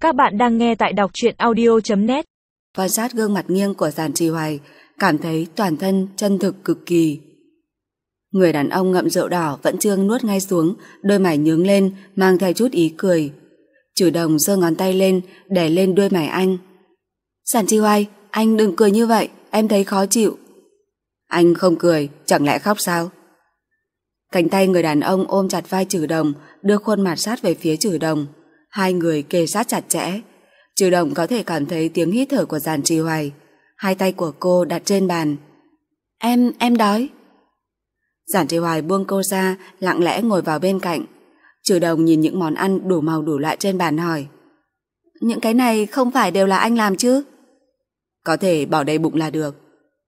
Các bạn đang nghe tại đọc truyện audio.net. Quan sát gương mặt nghiêng của Giản Trì Hoài, cảm thấy toàn thân chân thực cực kỳ. Người đàn ông ngậm rượu đỏ vẫn chưa nuốt ngay xuống, đôi mày nhướng lên, mang theo chút ý cười. Trừ Đồng giơ ngón tay lên, đè lên đuôi mày anh. Giản Trì Hoài, anh đừng cười như vậy, em thấy khó chịu. Anh không cười, chẳng lẽ khóc sao? Cánh tay người đàn ông ôm chặt vai Trừ Đồng, đưa khuôn mặt sát về phía Trừ Đồng. Hai người kề sát chặt chẽ. Trừ Đồng có thể cảm thấy tiếng hít thở của Giản Trì Hoài. Hai tay của cô đặt trên bàn. Em đói. Giản Trì Hoài buông cô ra, lặng lẽ ngồi vào bên cạnh. Trừ Đồng nhìn những món ăn đủ màu đủ loại trên bàn hỏi. Những cái này không phải đều là anh làm chứ? Có thể bỏ đầy bụng là được.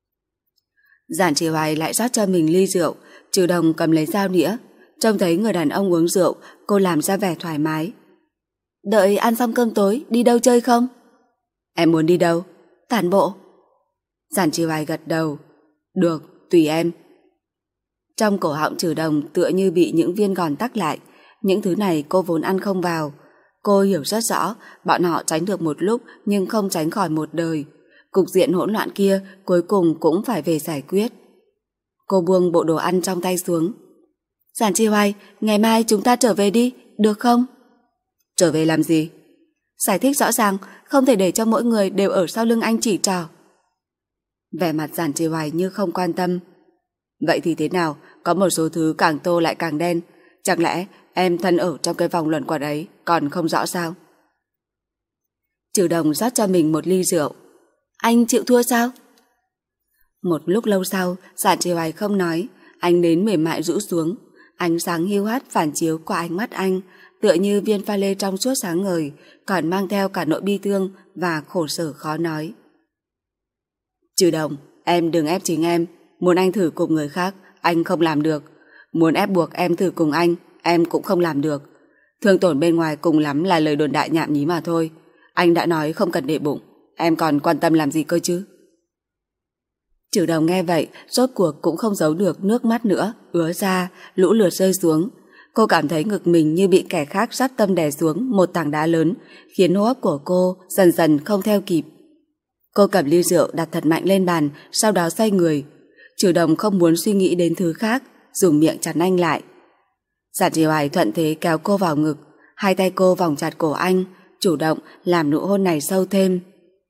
Giản Trì Hoài lại rót cho mình ly rượu. Trừ Đồng cầm lấy dao nĩa. Trông thấy người đàn ông uống rượu, cô làm ra vẻ thoải mái. Đợi ăn xong cơm tối, đi đâu chơi không? Em muốn đi đâu? Tản bộ. Giản Trì Hoài gật đầu. Được, tùy em. Trong cổ họng Trừ Đồng tựa như bị những viên gòn tắc lại. Những thứ này cô vốn ăn không vào. Cô hiểu rất rõ, bọn họ tránh được một lúc nhưng không tránh khỏi một đời. Cục diện hỗn loạn kia cuối cùng cũng phải về giải quyết. Cô buông bộ đồ ăn trong tay xuống. Giản Trì Hoài, ngày mai chúng ta trở về đi, được không? Trở về làm gì? Giải thích rõ ràng, không thể để cho mỗi người đều ở sau lưng anh chỉ trỏ. Vẻ mặt Giản Trì Hoài như không quan tâm. Vậy thì thế nào, có một số thứ càng tô lại càng đen. Chẳng lẽ em thân ở trong cái vòng luẩn quẩn ấy còn không rõ sao? Trừ Đồng rót cho mình một ly rượu. Anh chịu thua sao? Một lúc lâu sau, Giản Trì Hoài không nói. Ánh nến mềm mại rũ xuống. Ánh sáng hiu hắt phản chiếu qua ánh mắt anh, tựa như viên pha lê trong suốt sáng ngời, còn mang theo cả nỗi bi thương và khổ sở khó nói. Trừ Đồng, em đừng ép chính em. Muốn anh thử cùng người khác, anh không làm được. Muốn ép buộc em thử cùng anh, em cũng không làm được. Thương tổn bên ngoài cùng lắm là lời đồn đại nhảm nhí mà thôi. Anh đã nói không cần để bụng, em còn quan tâm làm gì cơ chứ? Trừ Đồng nghe vậy, rốt cuộc cũng không giấu được nước mắt nữa, ứa ra, lũ lượt rơi xuống. Cô cảm thấy ngực mình như bị kẻ khác dắt tâm đè xuống một tảng đá lớn, khiến hô hấp của cô dần dần không theo kịp. Cô cầm ly rượu đặt thật mạnh lên bàn, sau đó xoay người. Trừ Đồng không muốn suy nghĩ đến thứ khác, dùng miệng chặn anh lại. Giản Trì Hoài thuận thế kéo cô vào ngực, hai tay cô vòng chặt cổ anh, chủ động làm nụ hôn này sâu thêm.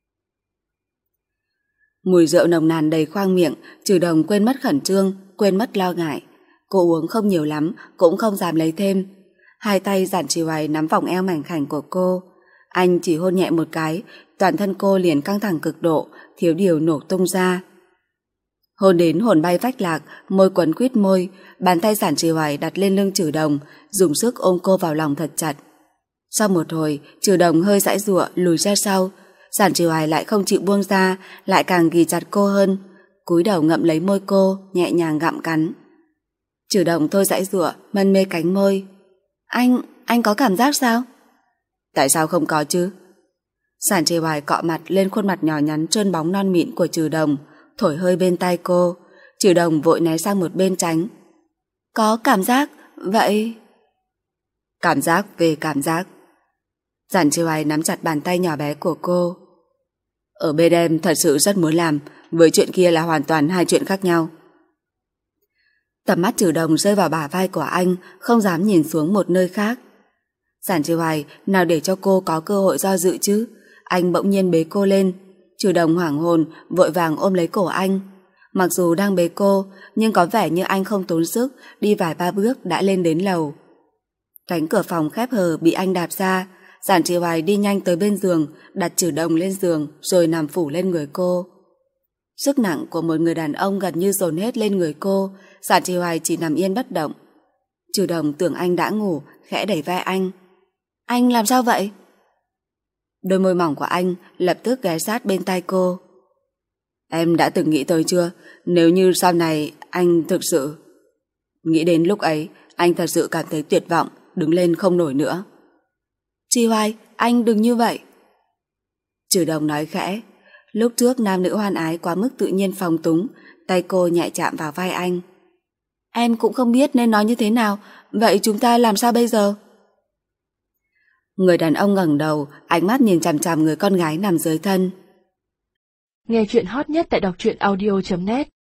Mùi rượu nồng nàn đầy khoang miệng, Trừ Đồng quên mất khẩn trương, quên mất lo ngại. Cô uống không nhiều lắm, cũng không dám lấy thêm. Hai tay Giản Trì Hoài nắm vòng eo mảnh khảnh của cô. Anh chỉ hôn nhẹ một cái, toàn thân cô liền căng thẳng cực độ, thiếu điều nổ tung ra. Hôn đến hồn bay phách lạc, môi quấn quýt môi, bàn tay Giản Trì Hoài đặt lên lưng Trừ Đồng, dùng sức ôm cô vào lòng thật chặt. Sau một hồi, Trừ Đồng hơi giãy giụa lùi ra sau. Giản Trì Hoài lại không chịu buông ra, lại càng ghì chặt cô hơn, cúi đầu ngậm lấy môi cô, nhẹ nhàng gặm cắn. Trừ Đồng thôi giãy giụa, mân mê cánh môi. Anh có cảm giác sao? Tại sao không có chứ? Giản Trì Hoài cọ mặt lên khuôn mặt nhỏ nhắn trơn bóng non mịn của Trừ Đồng, thổi hơi bên tai cô. Trừ Đồng vội né sang một bên tránh. Có cảm giác, vậy... Cảm giác về cảm giác. Giản Trì Hoài nắm chặt bàn tay nhỏ bé của cô. Ở bên em thật sự rất muốn làm, với chuyện kia là hoàn toàn hai chuyện khác nhau. Tầm mắt Trừ Đồng rơi vào bả vai của anh, không dám nhìn xuống một nơi khác. Giản Trì Hoài nào để cho cô có cơ hội do dự chứ. Anh bỗng nhiên bế cô lên. Trừ Đồng hoảng hồn, vội vàng ôm lấy cổ anh. Mặc dù đang bế cô, nhưng có vẻ như anh không tốn sức, đi vài ba bước đã lên đến lầu. Cánh cửa phòng khép hờ bị anh đạp ra. Giản Trì Hoài đi nhanh tới bên giường, đặt Trừ Đồng lên giường rồi nằm phủ lên người cô. Sức nặng của một người đàn ông gần như dồn hết lên người cô. Giản Trì Hoài chỉ nằm yên bất động. Trừ Đồng tưởng anh đã ngủ, khẽ đẩy vai anh. Anh làm sao vậy? Đôi môi mỏng của anh lập tức ghé sát bên tai cô. Em đã từng nghĩ tới chưa? Nếu như sau này anh thực sự... Nghĩ đến lúc ấy, anh thật sự cảm thấy tuyệt vọng, đứng lên không nổi nữa. Trì Hoài, anh đừng như vậy. Trừ Đồng nói khẽ. Lúc trước nam nữ hoan ái quá mức tự nhiên phóng túng, tay cô nhẹ chạm vào vai anh. Em cũng không biết nên nói như thế nào, vậy chúng ta làm sao bây giờ? Người đàn ông ngẩng đầu, ánh mắt nhìn chằm chằm người con gái nằm dưới thân. Nghe chuyện hot nhất tại đọc truyện audio.net